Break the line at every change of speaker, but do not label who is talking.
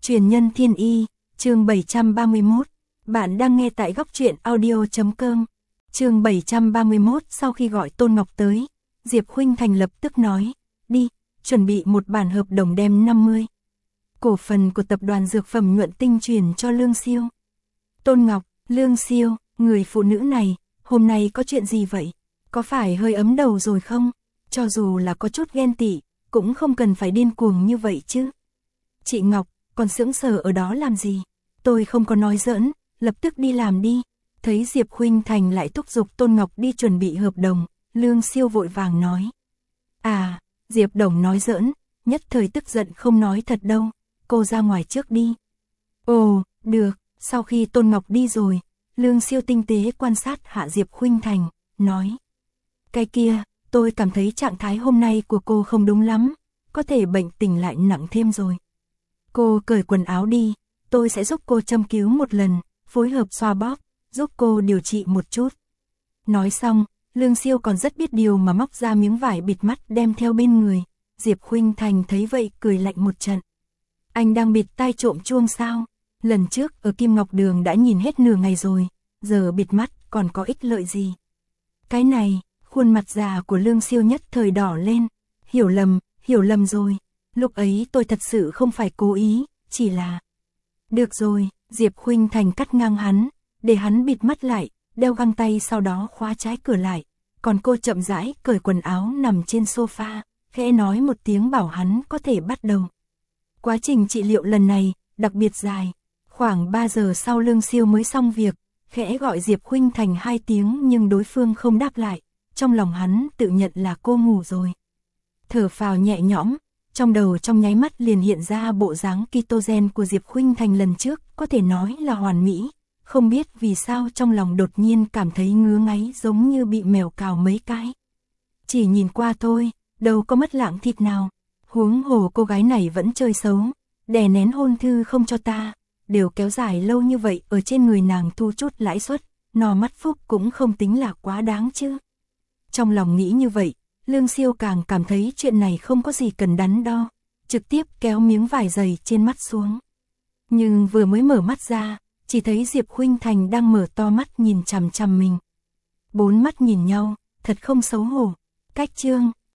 Truyền nhân thiên y, chương 731. Bạn đang nghe tại góc truyện audio.com. Chương 731. Sau khi gọi Tôn Ngọc tới, Diệp Khuynh Thành lập tức nói, đi, chuẩn bị một bản hợp đồng đem 50 cổ phần của tập đoàn dược phẩm Nhuận Tinh chuyển cho Lương Siêu. Tôn Ngọc, Lương Siêu, người phụ nữ này, hôm nay có chuyện gì vậy? Có phải hơi ấm đầu rồi không? Cho dù là có chút ghen tị, cũng không cần phải điên cuồng như vậy chứ. Chị Ngọc, còn sững sờ ở đó làm gì? Tôi không có nói giỡn, lập tức đi làm đi. Thấy Diệp Khuynh Thành lại thúc giục Tôn Ngọc đi chuẩn bị hợp đồng, Lương Siêu vội vàng nói. À, Diệp Đồng nói giỡn, nhất thời tức giận không nói thật đâu, cô ra ngoài trước đi. Ồ, được, sau khi Tôn Ngọc đi rồi, Lương Siêu tinh tế quan sát hạ Diệp Khuynh Thành, nói. Cái kia, tôi cảm thấy trạng thái hôm nay của cô không đúng lắm, có thể bệnh tình lại nặng thêm rồi. Cô cởi quần áo đi, tôi sẽ giúp cô châm cứu một lần, phối hợp xoa bóp, giúp cô điều trị một chút. Nói xong, Lương Siêu còn rất biết điều mà móc ra miếng vải bịt mắt đem theo bên người. Diệp Khuynh Thành thấy vậy cười lạnh một trận. Anh đang bịt tai trộm chuông sao? Lần trước ở Kim Ngọc Đường đã nhìn hết nửa ngày rồi, giờ bịt mắt còn có ích lợi gì? Cái này, khuôn mặt già của Lương Siêu nhất thời đỏ lên. Hiểu lầm rồi. Lúc ấy tôi thật sự không phải cố ý, chỉ là... Được rồi, Diệp Khuynh Thành cắt ngang hắn, để hắn bịt mắt lại, đeo găng tay sau đó khóa trái cửa lại. Còn cô chậm rãi cởi quần áo nằm trên sofa, khẽ nói một tiếng bảo hắn có thể bắt đầu. Quá trình trị liệu lần này, đặc biệt dài. Khoảng 3 giờ sau Lương Siêu mới xong việc, khẽ gọi Diệp Khuynh Thành 2 tiếng nhưng đối phương không đáp lại. Trong lòng hắn tự nhận là cô ngủ rồi. Thở phào nhẹ nhõm, trong đầu trong nháy mắt liền hiện ra bộ dáng ketogen của Diệp Khuynh Thành lần trước, có thể nói là hoàn mỹ. Không biết vì sao trong lòng đột nhiên cảm thấy ngứa ngáy giống như bị mèo cào mấy cái. Chỉ nhìn qua thôi, đâu có mất lạng thịt nào. Huống hồ cô gái này vẫn chơi xấu, đè nén hôn thư không cho ta, đều kéo dài lâu như vậy ở trên người nàng thu chút lãi suất, no mắt phúc cũng không tính là quá đáng chứ. Trong lòng nghĩ như vậy, Lương Siêu càng cảm thấy chuyện này không có gì cần đắn đo, trực tiếp kéo miếng vải dày trên mắt xuống. Nhưng vừa mới mở mắt ra, chỉ thấy Diệp Khuynh Thành đang mở to mắt nhìn chằm chằm mình. 4 mắt nhìn nhau, thật không xấu hổ. Cách chương